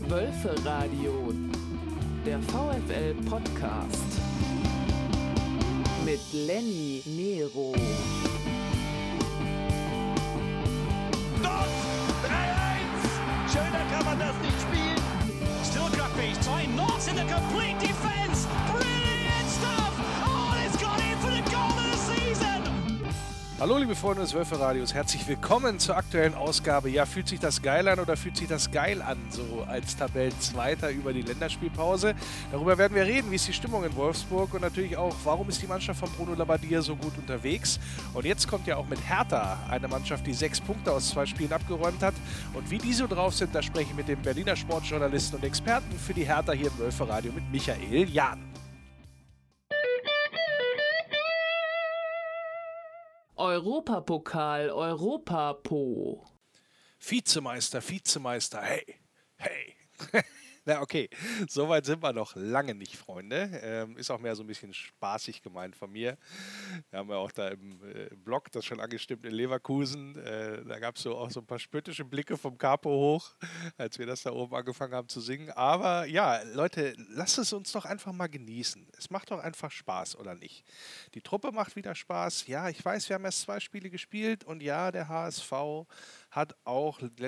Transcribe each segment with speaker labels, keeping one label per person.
Speaker 1: Wölferadio, der VfL-Podcast mit Lenny Nero.
Speaker 2: Dort! 3-1! Schöner kann man das nicht spielen.
Speaker 3: Still got base time, not in the complete defense. Brilliant stuff! Oh, it's gone in for the goal of the season!
Speaker 4: Hallo liebe Freunde des Wölferadios, herzlich willkommen zur aktuellen Ausgabe. Ja, fühlt sich das geil an oder fühlt sich das geil an, so als Tabellenzweiter über die Länderspielpause? Darüber werden wir reden, wie ist die Stimmung in Wolfsburg und natürlich auch, warum ist die Mannschaft von Bruno Labbadia so gut unterwegs? Und jetzt kommt ja auch mit Hertha eine Mannschaft, die 6 Punkte aus 2 Spielen abgeräumt hat. Und wie die so drauf sind, da spreche ich mit dem Berliner Sportjournalisten und Experten für die Hertha hier im Wölferadio mit Michael Jahn.
Speaker 1: Europapokal, Europapo.
Speaker 4: Vizemeister, hey. Na okay, soweit sind wir noch lange nicht, Freunde. Ist auch mehr so ein bisschen spaßig gemeint von mir. Wir haben ja auch da im Blog das schon angestimmt in Leverkusen. Da gab es auch so ein paar spöttische Blicke vom Capo hoch, als wir das da oben angefangen haben zu singen. Aber ja, Leute, lasst es uns doch einfach mal genießen. Es macht doch einfach Spaß, oder nicht? Die Truppe macht wieder Spaß. Ja, ich weiß, wir haben erst 2 Spiele gespielt und ja, der HSV hat auch in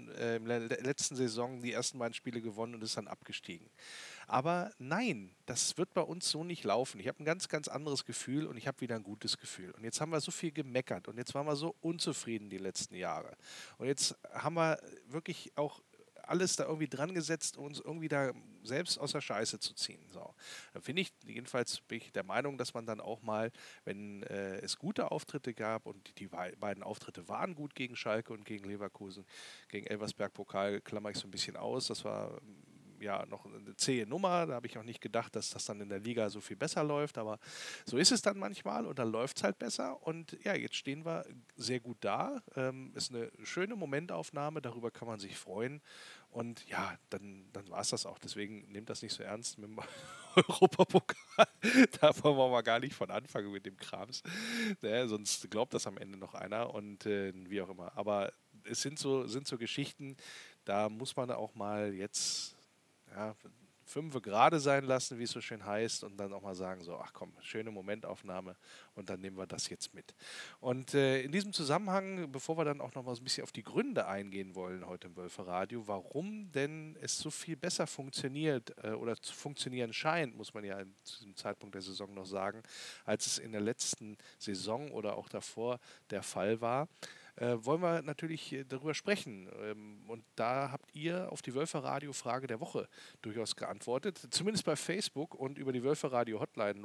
Speaker 4: der letzten Saison die ersten beiden Spiele gewonnen und ist dann abgestiegen. Aber nein, das wird bei uns so nicht laufen. Ich habe ein ganz, ganz anderes Gefühl und ich habe wieder ein gutes Gefühl. Und jetzt haben wir so viel gemeckert und jetzt waren wir so unzufrieden die letzten Jahre. Und jetzt haben wir wirklich auch alles da irgendwie dran gesetzt, uns irgendwie da selbst aus der Scheiße zu ziehen. So. Da finde ich, jedenfalls bin ich der Meinung, dass man dann auch mal, wenn es gute Auftritte gab und die beiden Auftritte waren gut gegen Schalke und gegen Leverkusen, gegen Elversberg-Pokal klammer ich so ein bisschen aus, das war ja noch eine zähe Nummer, da habe ich auch nicht gedacht, dass das dann in der Liga so viel besser läuft, aber so ist es dann manchmal und dann läuft es halt besser und ja, jetzt stehen wir sehr gut da, ist eine schöne Momentaufnahme, darüber kann man sich freuen und ja, dann war es das auch, deswegen nehmt das nicht so ernst mit dem Europapokal, da wollen wir mal gar nicht von anfangen mit dem Krams, ne, sonst glaubt das am Ende noch einer und wie auch immer, aber es sind so Geschichten, da muss man auch mal jetzt ja, 5 gerade sein lassen, wie es so schön heißt, und dann auch mal sagen, so, ach komm, schöne Momentaufnahme und dann nehmen wir das jetzt mit. Und in diesem Zusammenhang, bevor wir dann auch noch mal so ein bisschen auf die Gründe eingehen wollen heute im Wölferadio, warum denn es so viel besser funktioniert oder zu funktionieren scheint, muss man ja zu diesem Zeitpunkt der Saison noch sagen, als es in der letzten Saison oder auch davor der Fall war, wollen wir natürlich darüber sprechen. Und da habt ihr auf die Wölferadio-Frage der Woche durchaus geantwortet. Zumindest bei Facebook und über die Wölferadio-Hotline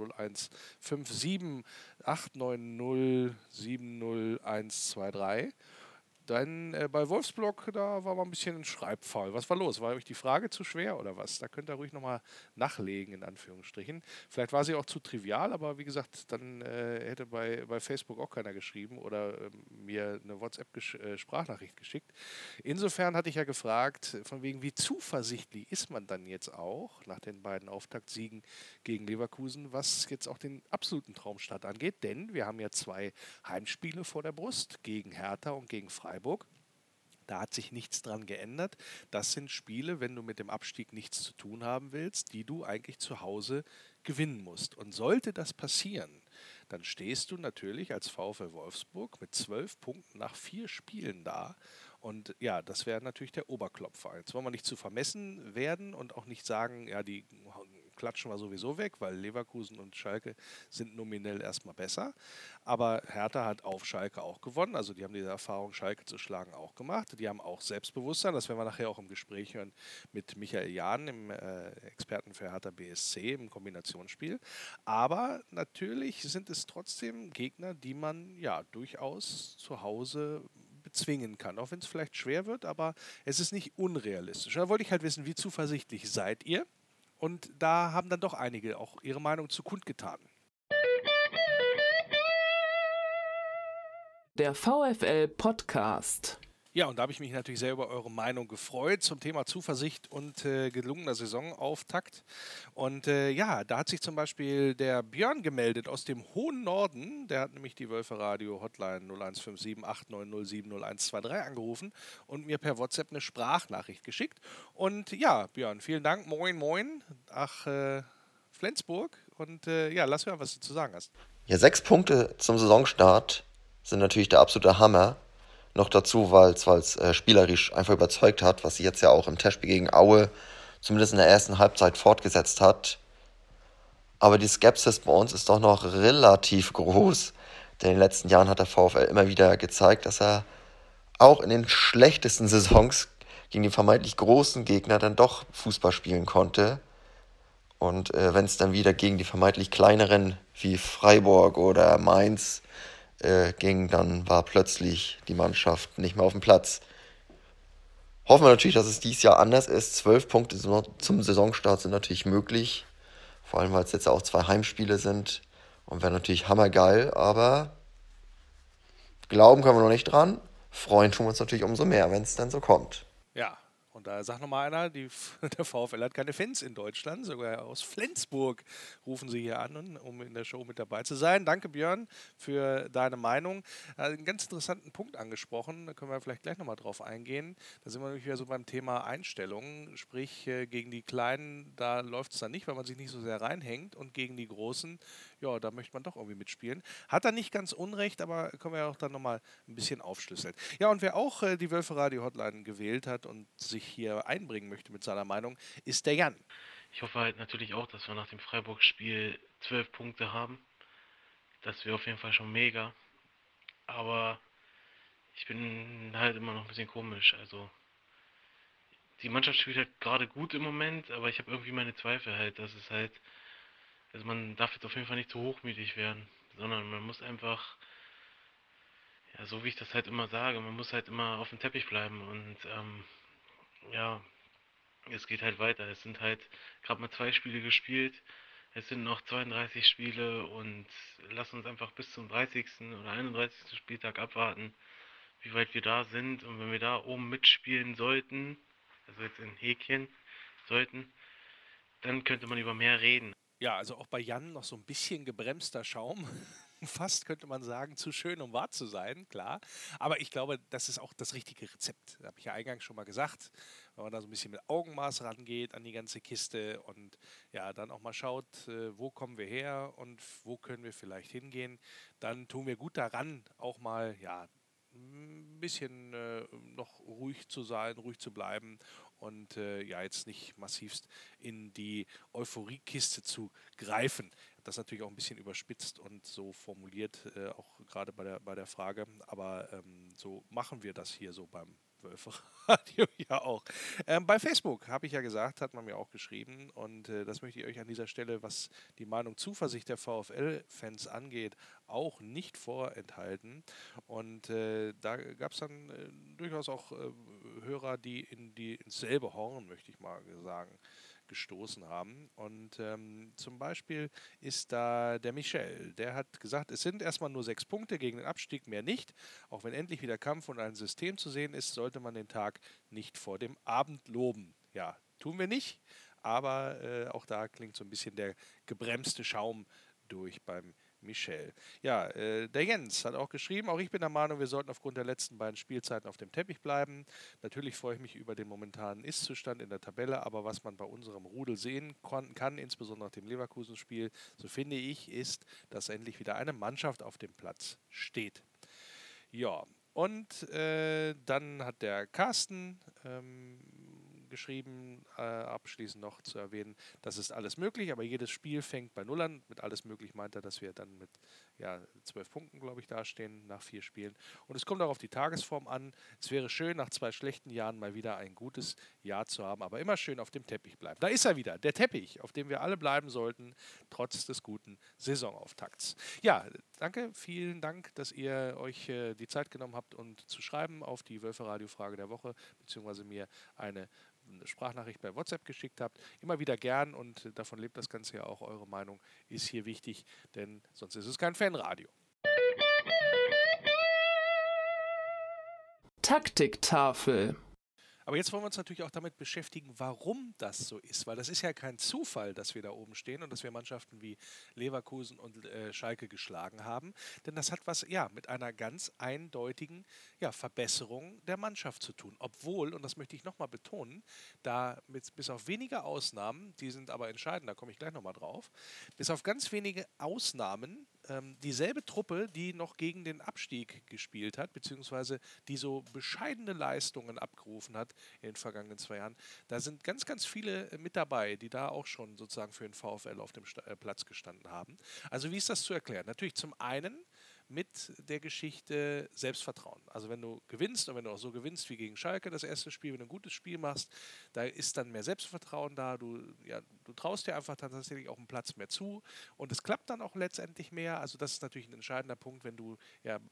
Speaker 4: 0157 890 70123. Dann bei Wolfsblog, da war mal ein bisschen schreibfaul. Was war los? War euch die Frage zu schwer oder was? Da könnt ihr ruhig nochmal nachlegen, in Anführungsstrichen. Vielleicht war sie auch zu trivial, aber wie gesagt, dann hätte bei Facebook auch keiner geschrieben oder mir eine WhatsApp-Sprachnachricht geschickt. Insofern hatte ich ja gefragt, von wegen, wie zuversichtlich ist man dann jetzt auch nach den beiden Auftaktsiegen gegen Leverkusen, was jetzt auch den absoluten Traumstart angeht. Denn wir haben ja 2 Heimspiele vor der Brust, gegen Hertha und gegen Freiburg. Da hat sich nichts dran geändert. Das sind Spiele, wenn du mit dem Abstieg nichts zu tun haben willst, die du eigentlich zu Hause gewinnen musst. Und sollte das passieren, dann stehst du natürlich als VfL Wolfsburg mit 12 Punkten nach 4 Spielen da. Und ja, das wäre natürlich der Oberklopfer. Jetzt wollen wir nicht zu vermessen werden und auch nicht sagen, ja, die klatschen wir sowieso weg, weil Leverkusen und Schalke sind nominell erstmal besser. Aber Hertha hat auf Schalke auch gewonnen. Also die haben diese Erfahrung, Schalke zu schlagen, auch gemacht. Die haben auch Selbstbewusstsein. Das werden wir nachher auch im Gespräch hören mit Michael Jahn, dem Experten für Hertha BSC im Kombinationsspiel. Aber natürlich sind es trotzdem Gegner, die man ja durchaus zu Hause bezwingen kann. Auch wenn es vielleicht schwer wird, aber es ist nicht unrealistisch. Da wollte ich halt wissen, wie zuversichtlich seid ihr? Und da haben dann doch einige auch ihre Meinung zu kundgetan.
Speaker 1: Der VfL-Podcast.
Speaker 4: Ja, und da habe ich mich natürlich sehr über eure Meinung gefreut zum Thema Zuversicht und gelungener Saisonauftakt. Und ja, da hat sich zum Beispiel der Björn gemeldet aus dem hohen Norden. Der hat nämlich die Wölfe Radio Hotline 0157 8907 0123 angerufen und mir per WhatsApp eine Sprachnachricht geschickt. Und ja, Björn, vielen Dank. Moin, moin. Ach, Flensburg. Und ja, lass hören, was du zu sagen hast.
Speaker 5: Ja, 6 Punkte zum Saisonstart sind natürlich der absolute Hammer. Noch dazu, weil es spielerisch einfach überzeugt hat, was sie jetzt ja auch im Testspiel gegen Aue zumindest in der ersten Halbzeit fortgesetzt hat. Aber die Skepsis bei uns ist doch noch relativ groß. Denn in den letzten Jahren hat der VfL immer wieder gezeigt, dass er auch in den schlechtesten Saisons gegen die vermeintlich großen Gegner dann doch Fußball spielen konnte. Und wenn es dann wieder gegen die vermeintlich kleineren wie Freiburg oder Mainz ging, dann war plötzlich die Mannschaft nicht mehr auf dem Platz. Hoffen wir natürlich, dass es dieses Jahr anders ist. 12 Punkte zum Saisonstart sind natürlich möglich. Vor allem, weil es jetzt auch 2 Heimspiele sind. Und wäre natürlich hammergeil, aber glauben können wir noch nicht dran. Freuen tun wir uns natürlich umso mehr, wenn es dann so kommt.
Speaker 4: Ja, und da sagt nochmal einer, der VfL hat keine Fans in Deutschland, sogar aus Flensburg rufen sie hier an, um in der Show mit dabei zu sein. Danke, Björn, für deine Meinung. Einen ganz interessanten Punkt angesprochen, da können wir vielleicht gleich nochmal drauf eingehen. Da sind wir nämlich wieder so beim Thema Einstellungen, sprich gegen die Kleinen, da läuft es dann nicht, weil man sich nicht so sehr reinhängt, und gegen die Großen, ja, da möchte man doch irgendwie mitspielen. Hat er nicht ganz unrecht, aber können wir ja auch dann nochmal ein bisschen aufschlüsseln. Ja, und wer auch die Wölfe Radio Hotline gewählt hat und sich hier einbringen möchte mit seiner Meinung, ist der Jan.
Speaker 6: Ich hoffe halt natürlich auch, dass wir nach dem Freiburg-Spiel 12 Punkte haben. Das wäre auf jeden Fall schon mega. Aber ich bin halt immer noch ein bisschen komisch. Also die Mannschaft spielt halt gerade gut im Moment, aber ich habe irgendwie meine Zweifel halt, dass es halt, also man darf jetzt auf jeden Fall nicht zu hochmütig werden, sondern man muss einfach, ja, so wie ich das halt immer sage, man muss halt immer auf dem Teppich bleiben und ja, es geht halt weiter. Es sind halt gerade mal 2 Spiele gespielt. Es sind noch 32 Spiele und lass uns einfach bis zum 30. oder 31. Spieltag abwarten, wie weit wir da sind. Und wenn wir da oben mitspielen sollten, also jetzt in Häkchen sollten, dann könnte man über mehr reden.
Speaker 4: Ja, also auch bei Jan noch so ein bisschen gebremster Schaum. Fast könnte man sagen, zu schön, um wahr zu sein, klar. Aber ich glaube, das ist auch das richtige Rezept. Das habe ich ja eingangs schon mal gesagt. Wenn man da so ein bisschen mit Augenmaß rangeht an die ganze Kiste und ja, dann auch mal schaut, wo kommen wir her und wo können wir vielleicht hingehen, dann tun wir gut daran, auch mal, ja, ein bisschen noch ruhig zu sein, ruhig zu bleiben und ja, jetzt nicht massivst in die Euphoriekiste zu greifen. Das natürlich auch ein bisschen überspitzt und so formuliert, auch gerade bei der Frage, aber so machen wir das hier so beim Wölfe-Radio ja auch. Bei Facebook, habe ich ja gesagt, hat man mir auch geschrieben, und das möchte ich euch an dieser Stelle, was die Meinung Zuversicht der VfL-Fans angeht, auch nicht vorenthalten. Und da gab es dann durchaus auch Hörer, die ins selbe Horn, möchte ich mal sagen, gestoßen haben. Und zum Beispiel ist da der Michel, der hat gesagt, es sind erstmal nur 6 Punkte gegen den Abstieg, mehr nicht. Auch wenn endlich wieder Kampf und ein System zu sehen ist, sollte man den Tag nicht vor dem Abend loben. Ja, tun wir nicht, aber auch da klingt so ein bisschen der gebremste Schaum durch beim Michel. Ja, der Jens hat auch geschrieben, auch ich bin der Meinung, wir sollten aufgrund der letzten beiden Spielzeiten auf dem Teppich bleiben. Natürlich freue ich mich über den momentanen Ist-Zustand in der Tabelle, aber was man bei unserem Rudel sehen kann, insbesondere nach dem Leverkusen-Spiel, so finde ich, ist, dass endlich wieder eine Mannschaft auf dem Platz steht. Ja, und dann hat der Carsten geschrieben, abschließend noch zu erwähnen, das ist alles möglich, aber jedes Spiel fängt bei Null an. Mit alles möglich meint er, dass wir dann mit 12 Punkten, glaube ich, dastehen nach 4 Spielen. Und es kommt auch auf die Tagesform an. Es wäre schön, nach 2 schlechten Jahren mal wieder ein gutes Jahr zu haben, aber immer schön auf dem Teppich bleiben. Da ist er wieder, der Teppich, auf dem wir alle bleiben sollten, trotz des guten Saisonauftakts. Ja, danke, vielen Dank, dass ihr euch die Zeit genommen habt und zu schreiben auf die Wölfe-Radio-Frage der Woche, beziehungsweise mir eine Sprachnachricht bei WhatsApp geschickt habt. Immer wieder gern, und davon lebt das Ganze ja auch. Eure Meinung ist hier wichtig, denn sonst ist es kein Fanradio.
Speaker 1: Taktiktafel.
Speaker 4: Aber jetzt wollen wir uns natürlich auch damit beschäftigen, warum das so ist. Weil das ist ja kein Zufall, dass wir da oben stehen und dass wir Mannschaften wie Leverkusen und Schalke geschlagen haben. Denn das hat was mit einer ganz eindeutigen Verbesserung der Mannschaft zu tun. Obwohl, und das möchte ich nochmal betonen, da bis auf wenige Ausnahmen, die sind aber entscheidend, da komme ich gleich nochmal drauf, bis auf ganz wenige Ausnahmen dieselbe Truppe, die noch gegen den Abstieg gespielt hat, beziehungsweise die so bescheidene Leistungen abgerufen hat in den vergangenen 2 Jahren, da sind ganz, ganz viele mit dabei, die da auch schon sozusagen für den VfL auf dem Platz gestanden haben. Also wie ist das zu erklären? Natürlich zum einen mit der Geschichte Selbstvertrauen. Also wenn du gewinnst und wenn du auch so gewinnst wie gegen Schalke das erste Spiel, wenn du ein gutes Spiel machst, da ist dann mehr Selbstvertrauen da, du traust dir einfach dann tatsächlich auch einen Platz mehr zu und es klappt dann auch letztendlich mehr. Also das ist natürlich ein entscheidender Punkt, wenn du,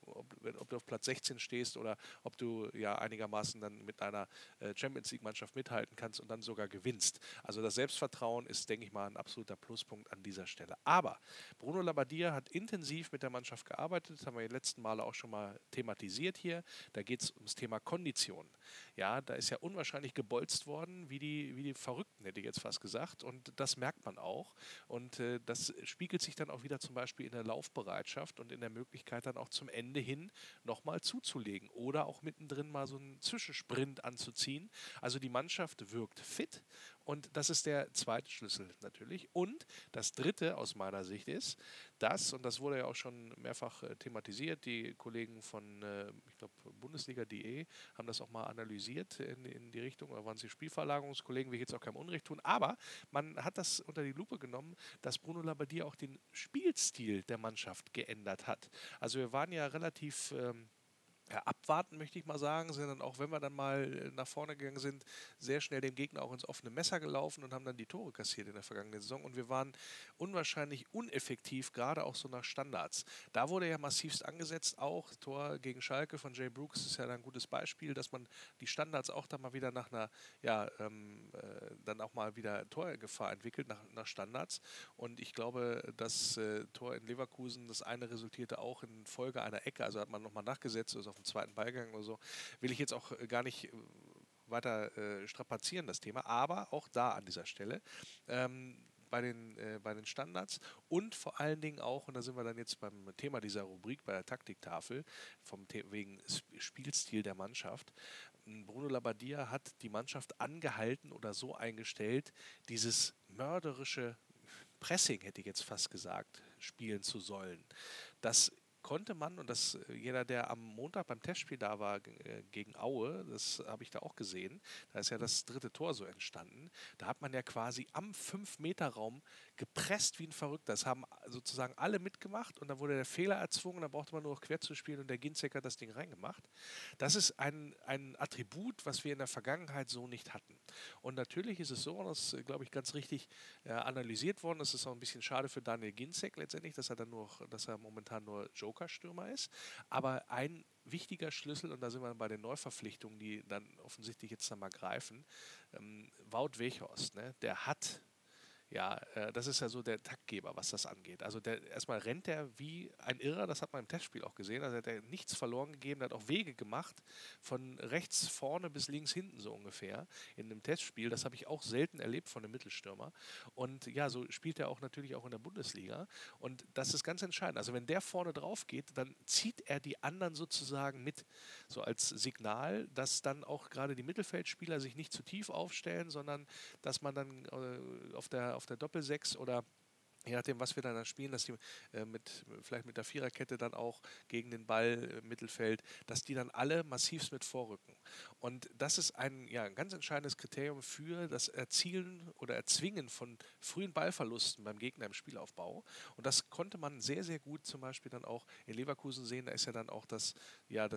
Speaker 4: ob du auf Platz 16 stehst oder ob du einigermaßen dann mit einer Champions-League-Mannschaft mithalten kannst und dann sogar gewinnst. Also das Selbstvertrauen ist, denke ich mal, ein absoluter Pluspunkt an dieser Stelle. Aber Bruno Labbadia hat intensiv mit der Mannschaft gearbeitet, das haben wir die letzten Male auch schon mal thematisiert hier. Da geht es ums Thema Kondition. Ja, da ist ja unwahrscheinlich gebolzt worden, wie die Verrückten, hätte ich jetzt fast gesagt. Und das merkt man auch. Und das spiegelt sich dann auch wieder zum Beispiel in der Laufbereitschaft und in der Möglichkeit dann auch zum Ende hin nochmal zuzulegen oder auch mittendrin mal so einen Zwischensprint anzuziehen. Also die Mannschaft wirkt fit. Und das ist der zweite Schlüssel natürlich. Und das dritte aus meiner Sicht ist, und das wurde ja auch schon mehrfach thematisiert, die Kollegen von, ich glaube, Bundesliga.de haben das auch mal analysiert in die Richtung, oder waren sie Spielverlagerungskollegen, will ich jetzt auch keinem Unrecht tun, aber man hat das unter die Lupe genommen, dass Bruno Labbadia auch den Spielstil der Mannschaft geändert hat. Also wir waren ja relativ abwarten, möchte ich mal sagen, sind dann auch, wenn wir dann mal nach vorne gegangen sind, sehr schnell dem Gegner auch ins offene Messer gelaufen und haben dann die Tore kassiert in der vergangenen Saison und wir waren unwahrscheinlich uneffektiv, gerade auch so nach Standards. Da wurde ja massivst angesetzt, auch Tor gegen Schalke von Jay Brooks ist ja ein gutes Beispiel, dass man die Standards auch dann mal wieder nach einer, dann auch mal wieder Torgefahr entwickelt, nach Standards und ich glaube, das Tor in Leverkusen, das eine resultierte auch in Folge einer Ecke, also hat man nochmal nachgesetzt, also auf dem zweiten Ballgang oder so, will ich jetzt auch gar nicht weiter strapazieren, das Thema, aber auch da an dieser Stelle bei den Standards und vor allen Dingen auch, und da sind wir dann jetzt beim Thema dieser Rubrik, bei der Taktiktafel, wegen Spielstil der Mannschaft, Bruno Labbadia hat die Mannschaft angehalten oder so eingestellt, dieses mörderische Pressing, hätte ich jetzt fast gesagt, spielen zu sollen. Das konnte man, und das jeder, der am Montag beim Testspiel da war gegen Aue, das habe ich da auch gesehen, da ist ja das dritte Tor so entstanden, da hat man ja quasi am 5-Meter-Raum gepresst wie ein Verrückter. Das haben sozusagen alle mitgemacht und dann wurde der Fehler erzwungen, da brauchte man nur noch quer zu spielen und der Ginczek hat das Ding reingemacht. Das ist ein Attribut, was wir in der Vergangenheit so nicht hatten. Und natürlich ist es so, und das ist, glaube ich, ganz richtig analysiert worden, das ist auch ein bisschen schade für Daniel Ginczek letztendlich, dass er momentan nur Joker-Stürmer ist, aber ein wichtiger Schlüssel, und da sind wir bei den Neuverpflichtungen, die dann offensichtlich jetzt nochmal greifen, Wout Weghorst, ne, der hat das ist ja so der Taktgeber, was das angeht. Also erstmal rennt er wie ein Irrer, das hat man im Testspiel auch gesehen. Also hat er nichts verloren gegeben, hat auch Wege gemacht, von rechts vorne bis links hinten so ungefähr in einem Testspiel. Das habe ich auch selten erlebt von einem Mittelstürmer. Und ja, so spielt er auch natürlich auch in der Bundesliga. Und das ist ganz entscheidend. Also wenn der vorne drauf geht, dann zieht er die anderen sozusagen mit, so als Signal, dass dann auch gerade die Mittelfeldspieler sich nicht zu tief aufstellen, sondern dass man dann auf der Doppel-6 oder je nachdem, was wir dann spielen, dass die vielleicht mit der Viererkette dann auch gegen den Ball im Mittelfeld, dass die dann alle massivst mit vorrücken. Und das ist ein ganz entscheidendes Kriterium für das Erzielen oder Erzwingen von frühen Ballverlusten beim Gegner im Spielaufbau. Und das konnte man sehr, sehr gut zum Beispiel dann auch in Leverkusen sehen. Da ist ja dann auch das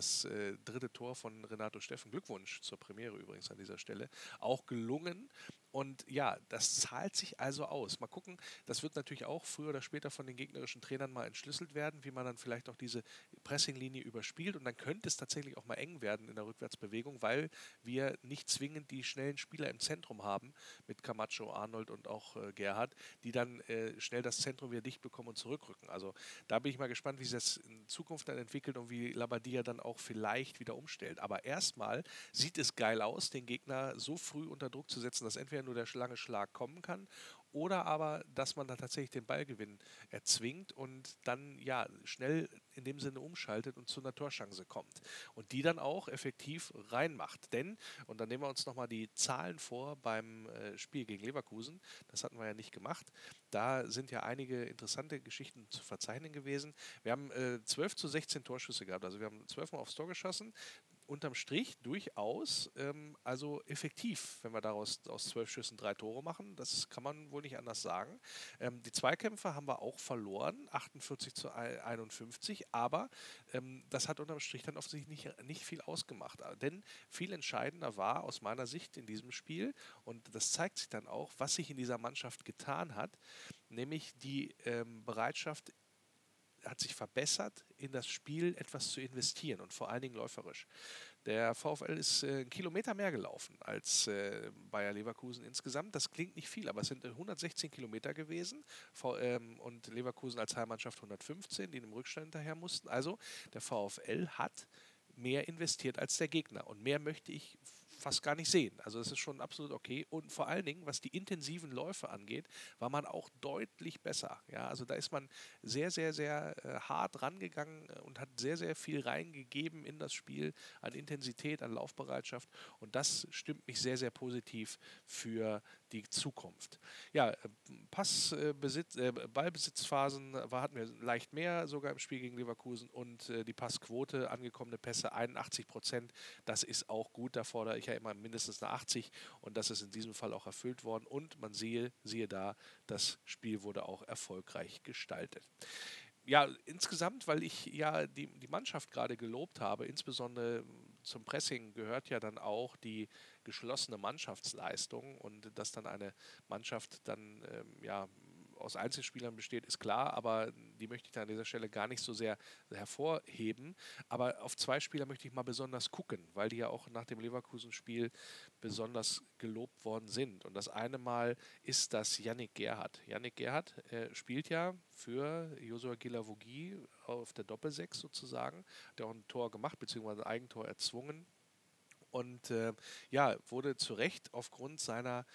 Speaker 4: dritte Tor von Renato Steffen, Glückwunsch zur Premiere übrigens an dieser Stelle, auch gelungen. Und ja, das zahlt sich also aus. Mal gucken, das wird natürlich auch früher oder später von den gegnerischen Trainern mal entschlüsselt werden, wie man dann vielleicht auch diese Pressinglinie überspielt. Und dann könnte es tatsächlich auch mal eng werden in der Rückwärtsbewegung, weil wir nicht zwingend die schnellen Spieler im Zentrum haben, mit Camacho, Arnold und auch Gerhard, die dann schnell das Zentrum wieder dicht bekommen und zurückrücken. Also da bin ich mal gespannt, wie sich das in Zukunft dann entwickelt und wie Labbadia dann auch vielleicht wieder umstellt. Aber erstmal sieht es geil aus, den Gegner so früh unter Druck zu setzen, dass entweder nur der lange Schlag kommen kann oder aber, dass man dann tatsächlich den Ballgewinn erzwingt und dann ja schnell in dem Sinne umschaltet und zu einer Torchance kommt und die dann auch effektiv reinmacht. Denn, und dann nehmen wir uns nochmal die Zahlen vor beim Spiel gegen Leverkusen, das hatten wir ja nicht gemacht, da sind ja einige interessante Geschichten zu verzeichnen gewesen. Wir haben 12 zu 16 Torschüsse gehabt, also wir haben 12 Mal aufs Tor geschossen, unterm Strich durchaus, also effektiv, wenn wir daraus aus 12 Schüssen 3 Tore machen. Das kann man wohl nicht anders sagen. Die Zweikämpfe haben wir auch verloren, 48 zu 51, aber das hat unterm Strich dann offensichtlich nicht viel ausgemacht. Denn viel entscheidender war aus meiner Sicht in diesem Spiel, und das zeigt sich dann auch, was sich in dieser Mannschaft getan hat, nämlich die Bereitschaft hat sich verbessert, in das Spiel etwas zu investieren und vor allen Dingen läuferisch. Der VfL ist einen Kilometer mehr gelaufen als Bayer Leverkusen insgesamt. Das klingt nicht viel, aber es sind 116 Kilometer gewesen und Leverkusen als Heimmannschaft 115, die im Rückstand hinterher mussten. Also der VfL hat mehr investiert als der Gegner und mehr möchte ich fast gar nicht sehen. Also das ist schon absolut okay. Und vor allen Dingen, was die intensiven Läufe angeht, war man auch deutlich besser. Ja, also da ist man sehr, sehr, sehr hart rangegangen und hat sehr, sehr viel reingegeben in das Spiel an Intensität, an Laufbereitschaft. Und das stimmt mich sehr, sehr positiv für die Zukunft. Ja, Ballbesitzphasen hatten wir leicht mehr sogar im Spiel gegen Leverkusen und die Passquote, angekommene Pässe 81%, das ist auch gut, da fordere ich ja immer mindestens eine 80 und das ist in diesem Fall auch erfüllt worden und man siehe da, das Spiel wurde auch erfolgreich gestaltet. Ja, insgesamt, weil ich ja die Mannschaft gerade gelobt habe, insbesondere zum Pressing gehört ja dann auch die geschlossene Mannschaftsleistung und dass dann eine Mannschaft dann ja aus Einzelspielern besteht, ist klar, aber die möchte ich da an dieser Stelle gar nicht so sehr hervorheben. Aber auf zwei Spieler möchte ich mal besonders gucken, weil die ja auch nach dem Leverkusen-Spiel besonders gelobt worden sind. Und das eine Mal ist das Yannick Gerhardt. Yannick Gerhardt spielt ja für Josua Guilavogui auf der Doppelsechs sozusagen. Hat ja auch ein Tor gemacht, beziehungsweise ein Eigentor erzwungen. Und ja, wurde zu Recht aufgrund seiner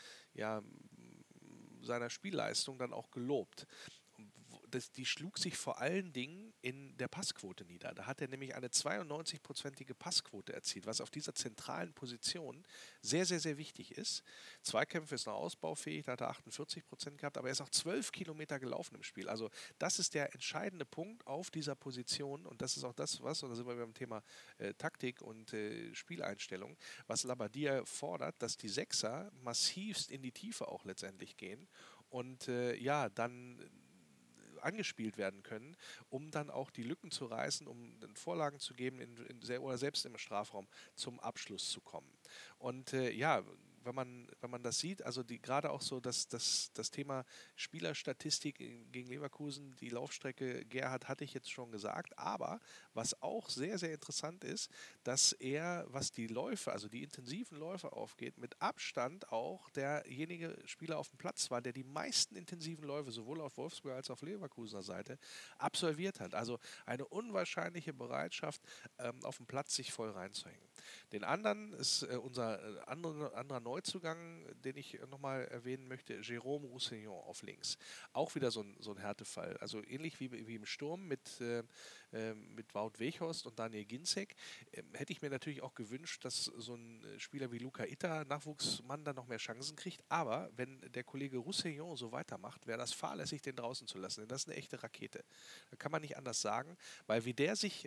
Speaker 4: Spielleistung dann auch gelobt. Die schlug sich vor allen Dingen in der Passquote nieder. Da hat er nämlich eine 92-prozentige Passquote erzielt, was auf dieser zentralen Position sehr, sehr, sehr wichtig ist. Zweikämpfe ist noch ausbaufähig, da hat er 48% gehabt, aber er ist auch 12 Kilometer gelaufen im Spiel. Also das ist der entscheidende Punkt auf dieser Position und das ist auch das, und da sind wir beim Thema Taktik und Spieleinstellung, was Labbadia fordert, dass die Sechser massivst in die Tiefe auch letztendlich gehen und ja, dann angespielt werden können, um dann auch die Lücken zu reißen, um Vorlagen zu geben oder selbst im Strafraum zum Abschluss zu kommen. Und ja, wenn man das sieht, also gerade auch so das Thema Spielerstatistik gegen Leverkusen, die Laufstrecke Gerhard hatte ich jetzt schon gesagt, aber was auch sehr, sehr interessant ist, dass er, was die Läufe, also die intensiven Läufe aufgeht, mit Abstand auch derjenige Spieler auf dem Platz war, der die meisten intensiven Läufe sowohl auf Wolfsburg als auch auf Leverkusener Seite absolviert hat. Also eine unwahrscheinliche Bereitschaft, auf dem Platz sich voll reinzuhängen. Den anderen ist unser anderer Neuzugang, den ich nochmal erwähnen möchte, Jérôme Roussillon auf links. Auch wieder so ein Härtefall. Also ähnlich wie im Sturm mit Wout Weghorst und Daniel Ginczek. Hätte ich mir natürlich auch gewünscht, dass so ein Spieler wie Luca Itta, Nachwuchsmann, dann noch mehr Chancen kriegt. Aber wenn der Kollege Roussillon so weitermacht, wäre das fahrlässig, den draußen zu lassen. Denn das ist eine echte Rakete. Da kann man nicht anders sagen, weil wie der sich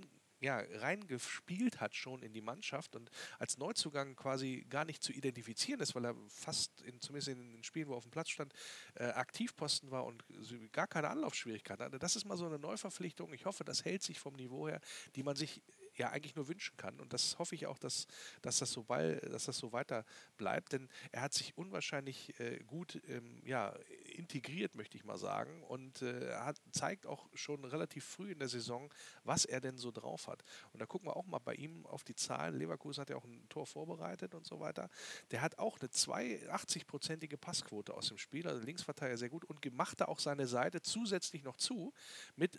Speaker 4: reingespielt hat schon in die Mannschaft und als Neuzugang quasi gar nicht zu identifizieren ist, weil er fast, zumindest in den Spielen, wo er auf dem Platz stand, Aktivposten war und gar keine Anlaufschwierigkeiten hatte. Das ist mal so eine Neuverpflichtung. Ich hoffe, das hält sich vom Niveau her, die man sich ja eigentlich nur wünschen kann. Und das hoffe ich auch, dass das so weiter bleibt, denn er hat sich unwahrscheinlich gut integriert, möchte ich mal sagen, und zeigt auch schon relativ früh in der Saison, was er denn so drauf hat. Und da gucken wir auch mal bei ihm auf die Zahlen. Leverkusen hat ja auch ein Tor vorbereitet und so weiter. Der hat auch eine 80-prozentige Passquote aus dem Spiel, also Linksverteidiger sehr gut, und machte auch seine Seite zusätzlich noch zu mit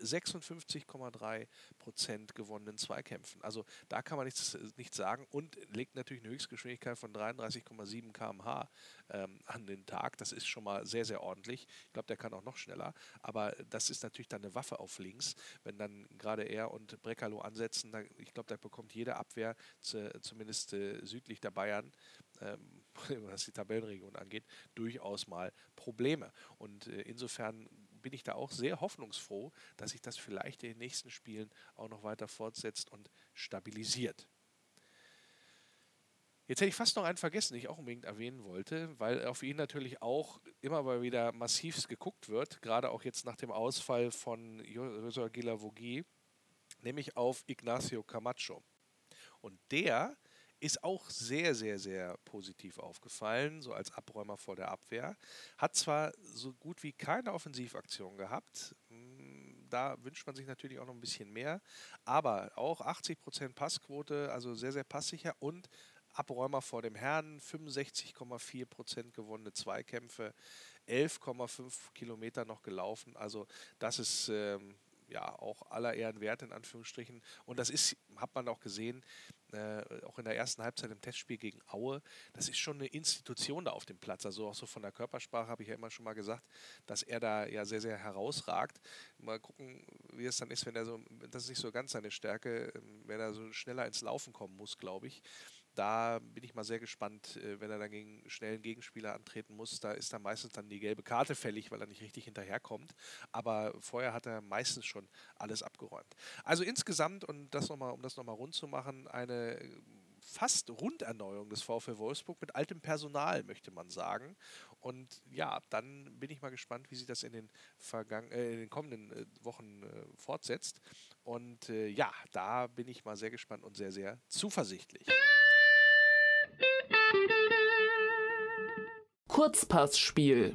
Speaker 4: 56,3% gewonnenen Zweikämpfen. Also da kann man nichts sagen, und legt natürlich eine Höchstgeschwindigkeit von 33,7 km/h an den Tag. Das ist schon mal sehr, sehr ordentlich. Ich glaube, der kann auch noch schneller, aber das ist natürlich dann eine Waffe auf links, wenn dann gerade er und Brekalo ansetzen. Ich glaube, da bekommt jede Abwehr, zumindest südlich der Bayern, was die Tabellenregion angeht, durchaus mal Probleme. Und insofern bin ich da auch sehr hoffnungsfroh, dass sich das vielleicht in den nächsten Spielen auch noch weiter fortsetzt und stabilisiert. Jetzt hätte ich fast noch einen vergessen, den ich auch unbedingt erwähnen wollte, weil auf ihn natürlich auch immer mal wieder massivst geguckt wird, gerade auch jetzt nach dem Ausfall von Josua Guilavogui, nämlich auf Ignacio Camacho. Und der ist auch sehr, sehr, sehr positiv aufgefallen, so als Abräumer vor der Abwehr. Hat zwar so gut wie keine Offensivaktion gehabt, da wünscht man sich natürlich auch noch ein bisschen mehr, aber auch 80% Passquote, also sehr, sehr passsicher, und Abräumer vor dem Herrn, 65,4% gewonnene Zweikämpfe, 11,5 Kilometer noch gelaufen. Also das ist auch aller Ehren wert, in Anführungsstrichen. Und das ist, hat man auch gesehen, auch in der ersten Halbzeit im Testspiel gegen Aue, das ist schon eine Institution da auf dem Platz. Also auch so von der Körpersprache habe ich ja immer schon mal gesagt, dass er da ja sehr, sehr herausragt. Mal gucken, wie es dann ist, wenn er so, das ist nicht so ganz seine Stärke, wenn er so schneller ins Laufen kommen muss, glaube ich. Da bin ich mal sehr gespannt, wenn er dann gegen schnellen Gegenspieler antreten muss. Da ist dann meistens dann die gelbe Karte fällig, weil er nicht richtig hinterherkommt. Aber vorher hat er meistens schon alles abgeräumt. Also insgesamt, um das nochmal rund zu machen, eine fast Runderneuerung des VfL Wolfsburg mit altem Personal, möchte man sagen. Und ja, dann bin ich mal gespannt, wie sich das in den kommenden Wochen fortsetzt. Und da bin ich mal sehr gespannt und sehr, sehr zuversichtlich.
Speaker 1: Kurzpassspiel.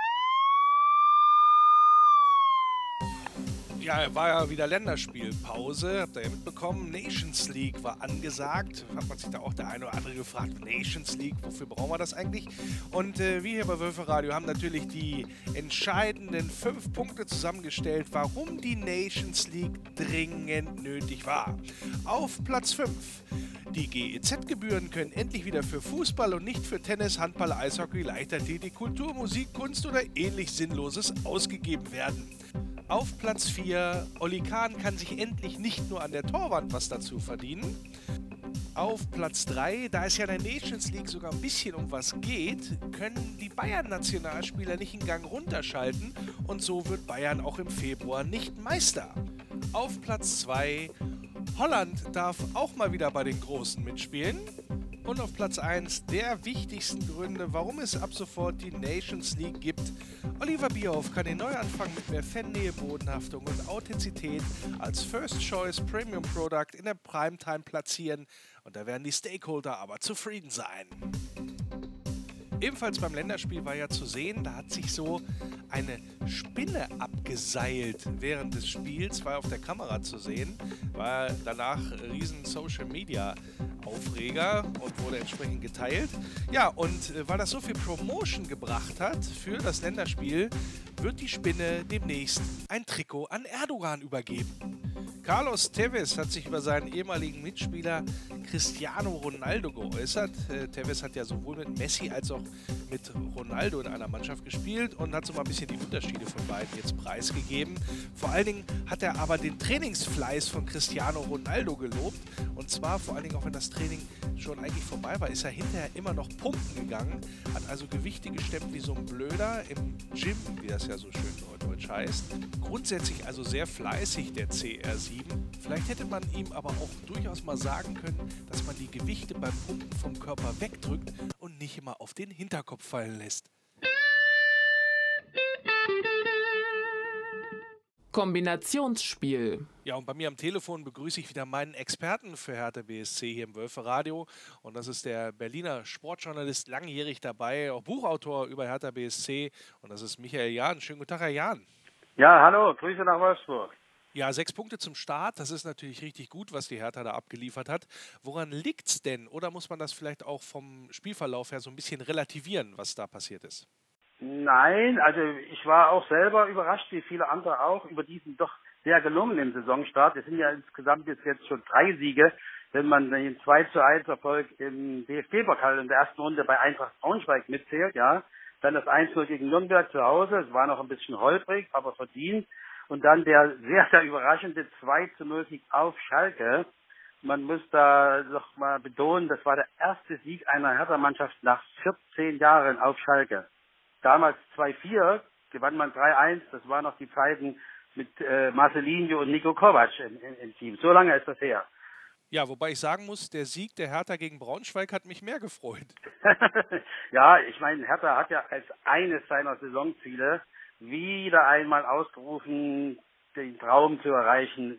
Speaker 4: Ja, war ja wieder Länderspielpause, habt ihr ja mitbekommen. Nations League war angesagt. Hat man sich da auch der eine oder andere gefragt, Nations League, wofür brauchen wir das eigentlich? Und wir hier bei Wölfe Radio haben natürlich die entscheidenden 5 Punkte zusammengestellt, warum die Nations League dringend nötig war. Auf Platz 5. Die GEZ-Gebühren können endlich wieder für Fußball und nicht für Tennis, Handball, Eishockey, Leichtathletik, Kultur, Musik, Kunst oder ähnlich Sinnloses ausgegeben werden. Auf Platz 4, Oli Kahn kann sich endlich nicht nur an der Torwand was dazu verdienen. Auf Platz 3, da es ja in der Nations League sogar ein bisschen um was geht, können die Bayern-Nationalspieler nicht einen Gang runterschalten und so wird Bayern auch im Februar nicht Meister. Auf Platz 2, Holland darf auch mal wieder bei den Großen mitspielen. Und auf Platz 1 der wichtigsten Gründe, warum es ab sofort die Nations League gibt. Oliver Bierhoff kann den Neuanfang mit mehr Fannähe, Bodenhaftung und Authentizität als First Choice Premium Product in der Primetime platzieren. Und da werden die Stakeholder aber zufrieden sein. Ebenfalls beim Länderspiel war ja zu sehen, da hat sich so eine Spinne abgeseilt während des Spiels, war auf der Kamera zu sehen, war danach riesen Social Media Aufreger und wurde entsprechend geteilt. Ja, und weil das so viel Promotion gebracht hat für das Länderspiel, wird die Spinne demnächst ein Trikot an Erdogan übergeben. Carlos Tevez hat sich über seinen ehemaligen Mitspieler Cristiano Ronaldo geäußert. Tevez hat ja sowohl mit Messi als auch mit Ronaldo in einer Mannschaft gespielt und hat so mal ein bisschen die Unterschiede von beiden jetzt preisgegeben. Vor allen Dingen hat er aber den Trainingsfleiß von Cristiano Ronaldo gelobt. Und zwar vor allen Dingen auch, wenn das Training schon eigentlich vorbei war, ist er hinterher immer noch pumpen gegangen, hat also Gewichte gestemmt wie so ein Blöder im Gym, wie das ja so schön neudeutsch heißt. Grundsätzlich also sehr fleißig, der CR7. Vielleicht hätte man ihm aber auch durchaus mal sagen können, dass man die Gewichte beim Pumpen vom Körper wegdrückt und nicht immer auf den Hinterkopf fallen lässt.
Speaker 1: Kombinationsspiel.
Speaker 4: Ja, und bei mir am Telefon begrüße ich wieder meinen Experten für Hertha BSC hier im Wölfe-Radio. Und das ist der Berliner Sportjournalist, langjährig dabei, auch Buchautor über Hertha BSC. Und das ist Michael Jahn. Schönen guten Tag, Herr Jahn.
Speaker 7: Ja, hallo, Grüße nach Wolfsburg.
Speaker 4: Ja, 6 Punkte zum Start. Das ist natürlich richtig gut, was die Hertha da abgeliefert hat. Woran liegt's denn? Oder muss man das vielleicht auch vom Spielverlauf her so ein bisschen relativieren, was da passiert ist?
Speaker 7: Nein, also ich war auch selber überrascht, wie viele andere auch, über diesen doch sehr gelungenen Saisonstart. Es sind ja insgesamt jetzt schon 3 Siege, wenn man den 2:1 Erfolg im DFB-Pokal in der ersten Runde bei Eintracht Braunschweig mitzählt, ja. Dann das 1:0 gegen Nürnberg zu Hause, es war noch ein bisschen holprig, aber verdient. Und dann der sehr, sehr überraschende 2:0 Sieg auf Schalke. Man muss da noch mal betonen, das war der erste Sieg einer Hertha-Mannschaft nach 14 Jahren auf Schalke. Damals 2:4 gewann man 3:1. Das waren noch die Zeiten mit Marcelinho und Niko Kovac im Team. So lange ist das her.
Speaker 4: Ja, wobei ich sagen muss, der Sieg der Hertha gegen Braunschweig hat mich mehr gefreut.
Speaker 7: Ja, ich meine, Hertha hat ja als eines seiner Saisonziele wieder einmal ausgerufen, den Traum zu erreichen,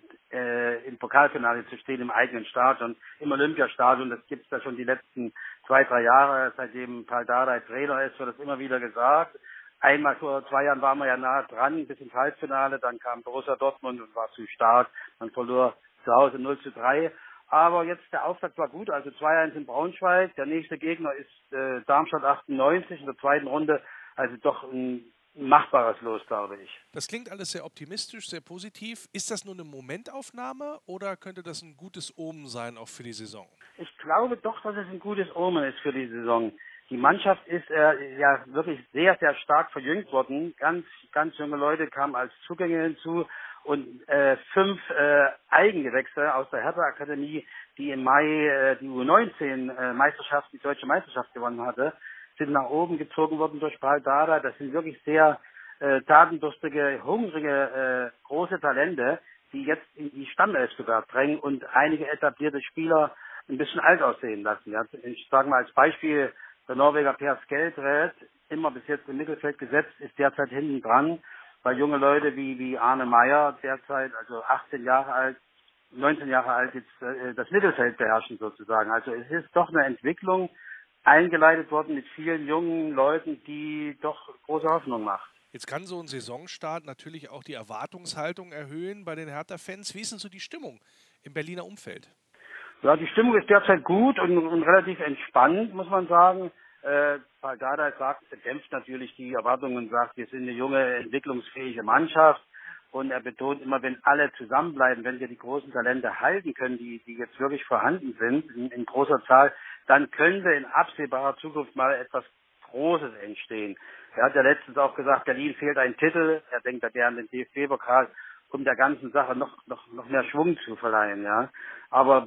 Speaker 7: im Pokalfinale zu stehen, im eigenen Stadion, im Olympiastadion. Das gibt es da schon die letzten 2-3 Jahre, seitdem Paul Dardai Trainer ist, wird das immer wieder gesagt. Einmal vor 2 Jahren waren wir ja nah dran, bis ins Halbfinale, dann kam Borussia Dortmund und war zu stark. Man verlor zu Hause 0:3. Aber jetzt der Auftakt war gut, also 2:1 in Braunschweig. Der nächste Gegner ist Darmstadt 98 in der zweiten Runde. Also doch ein machbares Los, glaube ich.
Speaker 4: Das klingt alles sehr optimistisch, sehr positiv. Ist das nur eine Momentaufnahme oder könnte das ein gutes Omen sein, auch für die Saison?
Speaker 7: Ich glaube doch, dass es ein gutes Omen ist für die Saison. Die Mannschaft ist ja wirklich sehr, sehr stark verjüngt worden. Ganz, ganz junge Leute kamen als Zugänge hinzu und 5 Eigengewächse aus der Hertha-Akademie, die im Mai die U19-Meisterschaft, die deutsche Meisterschaft gewonnen hatte, sind nach oben gezogen worden durch Paul Dardai. Das sind wirklich sehr tatendurstige, hungrige, große Talente, die jetzt in die Stammelf sogar drängen und einige etablierte Spieler ein bisschen alt aussehen lassen. Ja. Ich sage mal als Beispiel, der Norweger Per Skeldred, immer bis jetzt im Mittelfeld gesetzt, ist derzeit hinten dran, weil junge Leute wie Arne Meyer derzeit, also 18 Jahre alt, 19 Jahre alt, jetzt das Mittelfeld beherrschen sozusagen. Also es ist doch eine Entwicklung eingeleitet worden mit vielen jungen Leuten, die doch große Hoffnung macht.
Speaker 4: Jetzt kann so ein Saisonstart natürlich auch die Erwartungshaltung erhöhen bei den Hertha-Fans. Wie ist denn so die Stimmung im Berliner Umfeld?
Speaker 7: Ja, die Stimmung ist derzeit gut und relativ entspannt, muss man sagen. Paul Dardai dämpft natürlich die Erwartungen und sagt, wir sind eine junge, entwicklungsfähige Mannschaft. Und er betont immer, wenn alle zusammenbleiben, wenn wir die großen Talente halten können, die jetzt wirklich vorhanden sind, in großer Zahl, dann könnte in absehbarer Zukunft mal etwas Großes entstehen. Er hat ja letztens auch gesagt, Berlin fehlt ein Titel. Er denkt da gerne an den DFB-Pokal, um der ganzen Sache noch mehr Schwung zu verleihen. Ja, aber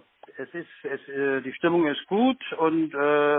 Speaker 7: die Stimmung ist gut und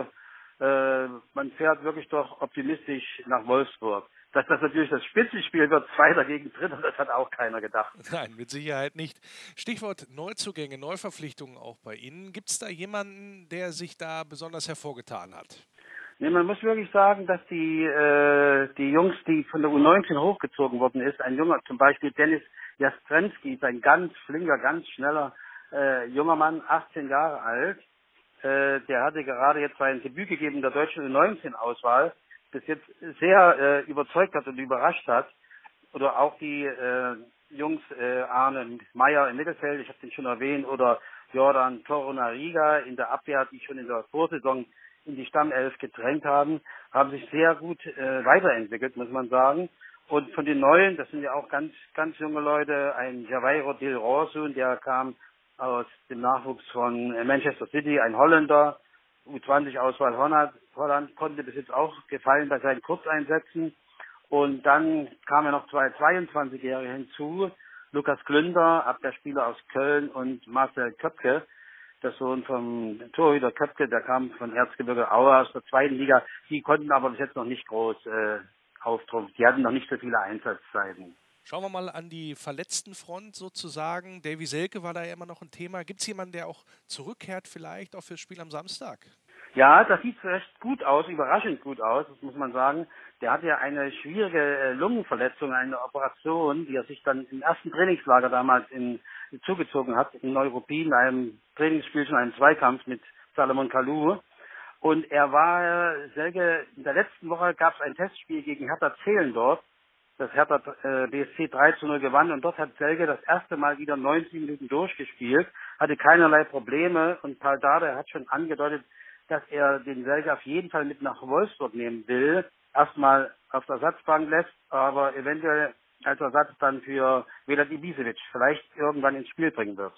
Speaker 7: man fährt wirklich doch optimistisch nach Wolfsburg. Dass das natürlich das Spitzenspiel wird, Zweiter gegen Dritter, das hat auch keiner gedacht.
Speaker 4: Nein, mit Sicherheit nicht. Stichwort Neuzugänge, Neuverpflichtungen auch bei Ihnen. Gibt es da jemanden, der sich da besonders hervorgetan hat?
Speaker 7: Nee, man muss wirklich sagen, dass die Jungs, die von der U19 hochgezogen worden ist, ein Junger, zum Beispiel Dennis Jastremski, ist ein ganz flinker, ganz schneller junger Mann, 18 Jahre alt. Der hatte gerade jetzt sein Debüt gegeben in der deutschen U19-Auswahl, das jetzt sehr überzeugt hat und überrascht hat. Oder auch die Jungs Arne Meyer im Mittelfeld, ich habe den schon erwähnt, oder Jordan Torunariga in der Abwehr, die schon in der Vorsaison in die Stammelf gedrängt haben sich sehr gut weiterentwickelt, muss man sagen. Und von den Neuen, das sind ja auch ganz, ganz junge Leute, ein Javeiro Del Rosso, der kam aus dem Nachwuchs von Manchester City, ein Holländer, U20-Auswahl Holland konnte bis jetzt auch gefallen bei seinen Kurzeinsätzen. Und dann kamen ja noch 2 22-Jährige hinzu, Lukas Glünder, Abwehrspieler aus Köln, und Marcel Köpke, der Sohn vom Torhüter Köpke, der kam von Erzgebirge Aue aus der 2. Liga. Die konnten aber bis jetzt noch nicht groß auftrumpfen. Die hatten noch nicht so viele Einsatzzeiten.
Speaker 4: Schauen wir mal an die Verletztenfront sozusagen. Davy Selke war da ja immer noch ein Thema. Gibt es jemanden, der auch zurückkehrt vielleicht, auch fürs Spiel am Samstag?
Speaker 7: Ja, das sieht recht gut aus, überraschend gut aus, das muss man sagen. Der hatte ja eine schwierige Lungenverletzung, eine Operation, die er sich dann im ersten Trainingslager damals zugezogen hat, in Neuruppin, einem Trainingsspielchen, einem Zweikampf mit Salomon Kalou. Und er war, Selke, in der letzten Woche gab es ein Testspiel gegen Hertha Zehlendorf, das Hertha BSC 3:0 gewann, und dort hat Selke das erste Mal wieder 90 Minuten durchgespielt, hatte keinerlei Probleme, und Paul Dardai hat schon angedeutet, dass er den Selke auf jeden Fall mit nach Wolfsburg nehmen will, erstmal auf der Ersatzbank lässt, aber eventuell als Ersatz dann für Vedat Ibisevic vielleicht irgendwann ins Spiel bringen wird.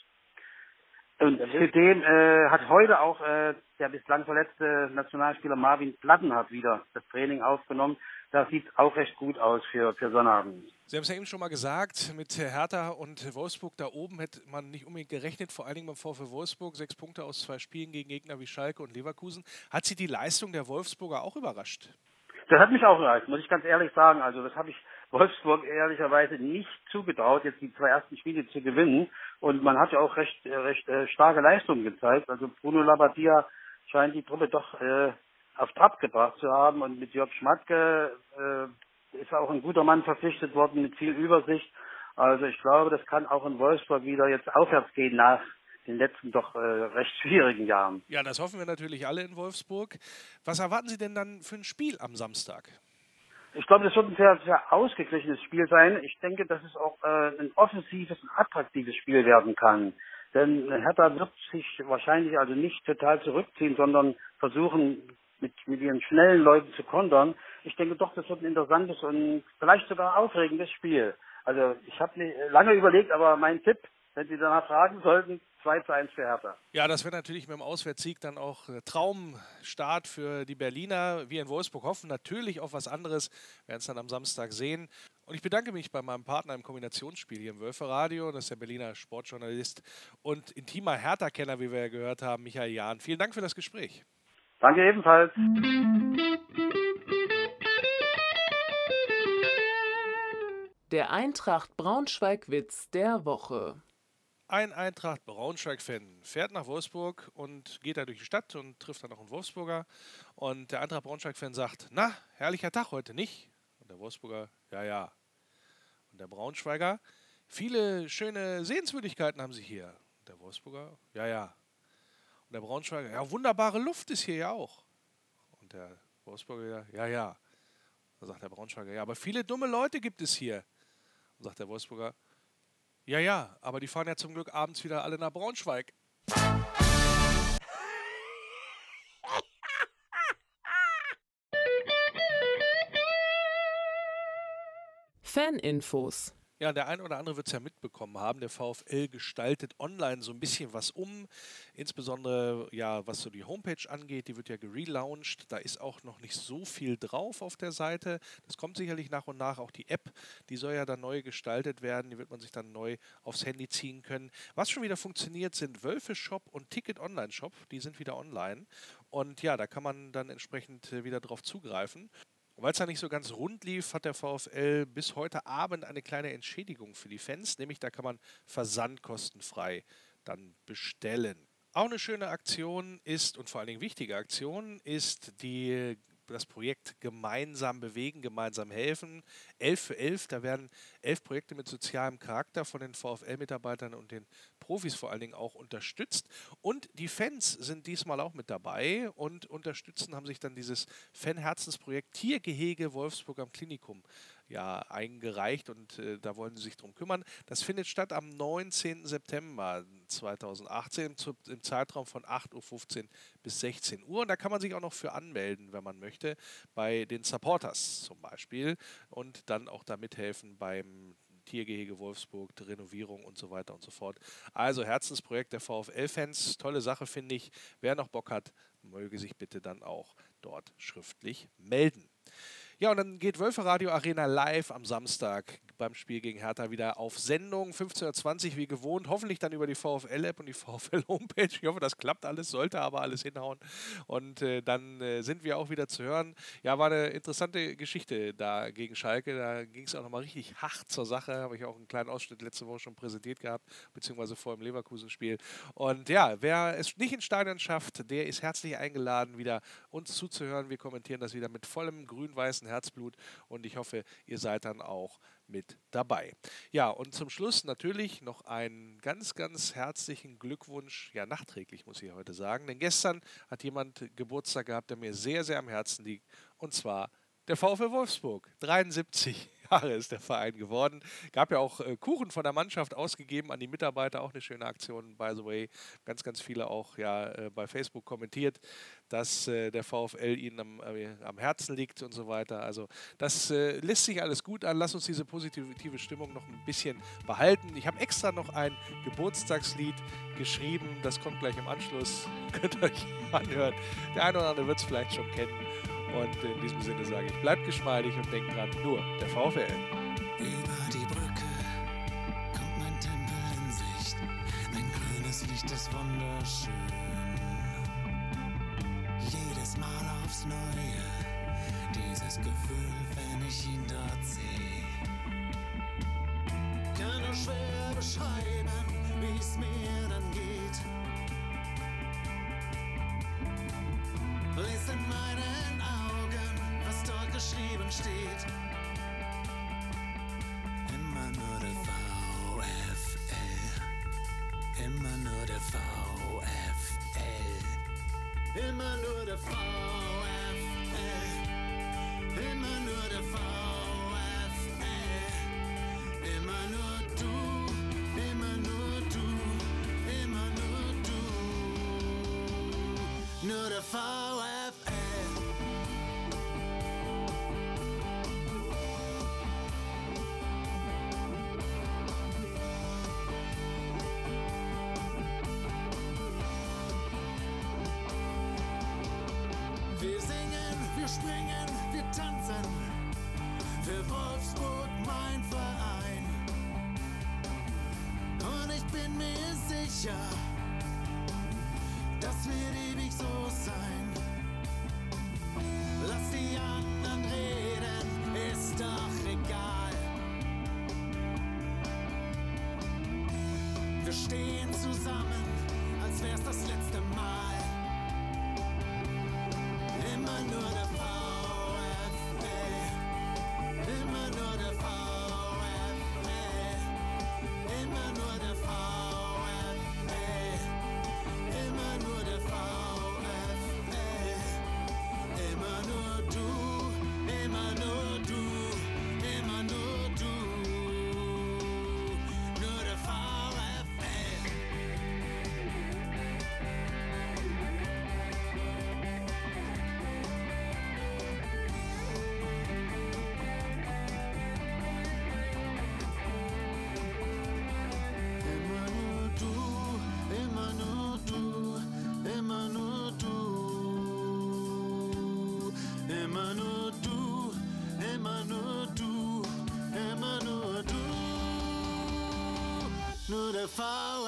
Speaker 7: Und zudem hat heute auch der bislang verletzte Nationalspieler Marvin Plattenhardt wieder das Training aufgenommen. Das sieht auch recht gut aus für Sonnabend.
Speaker 4: Sie haben es ja eben schon mal gesagt, mit Hertha und Wolfsburg da oben hätte man nicht unbedingt gerechnet, vor allen Dingen beim VfL Wolfsburg, 6 Punkte aus 2 Spielen gegen Gegner wie Schalke und Leverkusen. Hat Sie die Leistung der Wolfsburger auch überrascht?
Speaker 7: Das hat mich auch überrascht, muss ich ganz ehrlich sagen. Also das habe ich Wolfsburg ehrlicherweise nicht zugetraut, jetzt die 2 ersten Spiele zu gewinnen. Und man hat ja auch recht starke Leistungen gezeigt. Also Bruno Labbadia scheint die Truppe doch auf Trab gebracht zu haben. Und mit Jörg Schmatke ist auch ein guter Mann verpflichtet worden mit viel Übersicht. Also ich glaube, das kann auch in Wolfsburg wieder jetzt aufwärts gehen nach den letzten doch recht schwierigen Jahren.
Speaker 4: Ja, das hoffen wir natürlich alle in Wolfsburg. Was erwarten Sie denn dann für ein Spiel am Samstag?
Speaker 7: Ich glaube, das wird ein sehr, sehr ausgeglichenes Spiel sein. Ich denke, dass es auch ein offensives und attraktives Spiel werden kann. Denn Hertha wird sich wahrscheinlich also nicht total zurückziehen, sondern versuchen, mit ihren schnellen Leuten zu kontern. Ich denke doch, das wird ein interessantes und vielleicht sogar aufregendes Spiel. Also ich habe mir lange überlegt, aber mein Tipp, wenn Sie danach fragen sollten, 2:1 für Hertha.
Speaker 4: Ja, das wäre natürlich mit dem Auswärtssieg dann auch Traumstart für die Berliner. Wir in Wolfsburg hoffen natürlich auf was anderes, werden es dann am Samstag sehen. Und ich bedanke mich bei meinem Partner im Kombinationsspiel hier im Wölfe-Radio, das ist der Berliner Sportjournalist und intimer Hertha-Kenner, wie wir ja gehört haben, Michael Jahn. Vielen Dank für das Gespräch.
Speaker 7: Danke ebenfalls.
Speaker 1: Der Eintracht Braunschweig-Witz der Woche.
Speaker 4: Ein Eintracht Braunschweig-Fan fährt nach Wolfsburg und geht da durch die Stadt und trifft dann noch einen Wolfsburger. Und der Eintracht Braunschweig-Fan sagt, na, herrlicher Tag heute, nicht? Und der Wolfsburger, ja, ja. Und der Braunschweiger, viele schöne Sehenswürdigkeiten haben Sie hier. Und der Wolfsburger, ja, ja. Und der Braunschweiger, ja, wunderbare Luft ist hier ja auch. Und der Wolfsburger, ja, ja. Dann sagt der Braunschweiger, ja, aber viele dumme Leute gibt es hier. Und sagt der Wolfsburger, ja, ja, aber die fahren ja zum Glück abends wieder alle nach Braunschweig.
Speaker 1: Faninfos.
Speaker 4: Ja, der ein oder andere wird es ja mitbekommen haben. Der VfL gestaltet online so ein bisschen was um. Insbesondere, ja, was so die Homepage angeht, die wird ja gelauncht. Da ist auch noch nicht so viel drauf auf der Seite. Das kommt sicherlich nach und nach. Auch die App, die soll ja dann neu gestaltet werden. Die wird man sich dann neu aufs Handy ziehen können. Was schon wieder funktioniert, sind Wölfe-Shop und Ticket-Online-Shop. Die sind wieder online. Und ja, da kann man dann entsprechend wieder drauf zugreifen. Weil es ja nicht so ganz rund lief, hat der VfL bis heute Abend eine kleine Entschädigung für die Fans, nämlich da kann man versandkostenfrei dann bestellen. Auch eine schöne Aktion ist, und vor allen Dingen wichtige Aktion, ist das Projekt Gemeinsam bewegen, gemeinsam helfen. 11 für 11, da werden 11 Projekte mit sozialem Charakter von den VfL-Mitarbeitern und den Profis vor allen Dingen auch unterstützt. Und die Fans sind diesmal auch mit dabei und unterstützen, haben sich dann dieses Fan-Herzensprojekt Tiergehege Wolfsburg am Klinikum eingereicht und da wollen sie sich drum kümmern. Das findet statt am 19. September 2018 im Zeitraum von 8:15 Uhr bis 16 Uhr. Und da kann man sich auch noch für anmelden, wenn man möchte, bei den Supporters zum Beispiel und dann auch da mithelfen beim Tiergehege Wolfsburg, die Renovierung und so weiter und so fort. Also Herzensprojekt der VfL-Fans, tolle Sache finde ich. Wer noch Bock hat, möge sich bitte dann auch dort schriftlich melden. Ja, und dann geht Wölfe Radio Arena live am Samstag beim Spiel gegen Hertha wieder auf Sendung, 15:20 Uhr wie gewohnt, hoffentlich dann über die VfL-App und die VfL-Homepage. Ich hoffe, das klappt alles, sollte aber alles hinhauen. Und dann sind wir auch wieder zu hören. Ja, war eine interessante Geschichte da gegen Schalke. Da ging es auch nochmal richtig hart zur Sache. Habe ich auch einen kleinen Ausschnitt letzte Woche schon präsentiert gehabt, beziehungsweise vor dem Leverkusen-Spiel. Und ja, wer es nicht ins Stadion schafft, der ist herzlich eingeladen, wieder uns zuzuhören. Wir kommentieren das wieder mit vollem grün-weißen Herzblut und ich hoffe, ihr seid dann auch mit dabei. Ja, und zum Schluss natürlich noch einen ganz, ganz herzlichen Glückwunsch, ja nachträglich muss ich heute sagen, denn gestern hat jemand Geburtstag gehabt, der mir sehr, sehr am Herzen liegt, und zwar der VfL Wolfsburg. 73 Jahre ist der Verein geworden. Gab ja auch Kuchen von der Mannschaft ausgegeben an die Mitarbeiter, auch eine schöne Aktion, by the way. Ganz, ganz viele auch bei Facebook kommentiert, dass der VfL ihnen am Herzen liegt und so weiter. Also das lässt sich alles gut an. Lass uns diese positive Stimmung noch ein bisschen behalten. Ich habe extra noch ein Geburtstagslied geschrieben. Das kommt gleich im Anschluss. Könnt ihr euch anhören. Der eine oder andere wird es vielleicht schon kennen. Und in diesem Sinne sage ich, bleibt geschmeidig und denkt dran, nur der VfL.
Speaker 8: Über die Brücke kommt mein Tempel in Sicht. Ein grünes Licht ist wunderschön. Jedes Mal aufs Neue, dieses Gefühl, wenn ich ihn dort sehe. Kann nur schwer beschreiben, wie es mir dann geht. Lies in meinen Augen, was dort geschrieben steht. Immer nur der VfL. Immer nur der VfL. Immer nur der VfL. Immer nur der VfL. Immer nur du. Immer nur du. Immer nur du. Nur der VfL. Wir singen, wir springen, wir tanzen, für Wolfsburg mein Verein. Und ich bin mir sicher, das wird ewig so sein. Lass die anderen reden, ist doch egal. Wir stehen zusammen, als wär's das letzte Mal. Immer nur der VfL, immer nur der VfL, immer nur der VfL, immer nur der VfL, immer nur du, immer nur du, immer nur du, nur der VfL. Immer nur du, immer nur du, immer nur du, nur der VfL.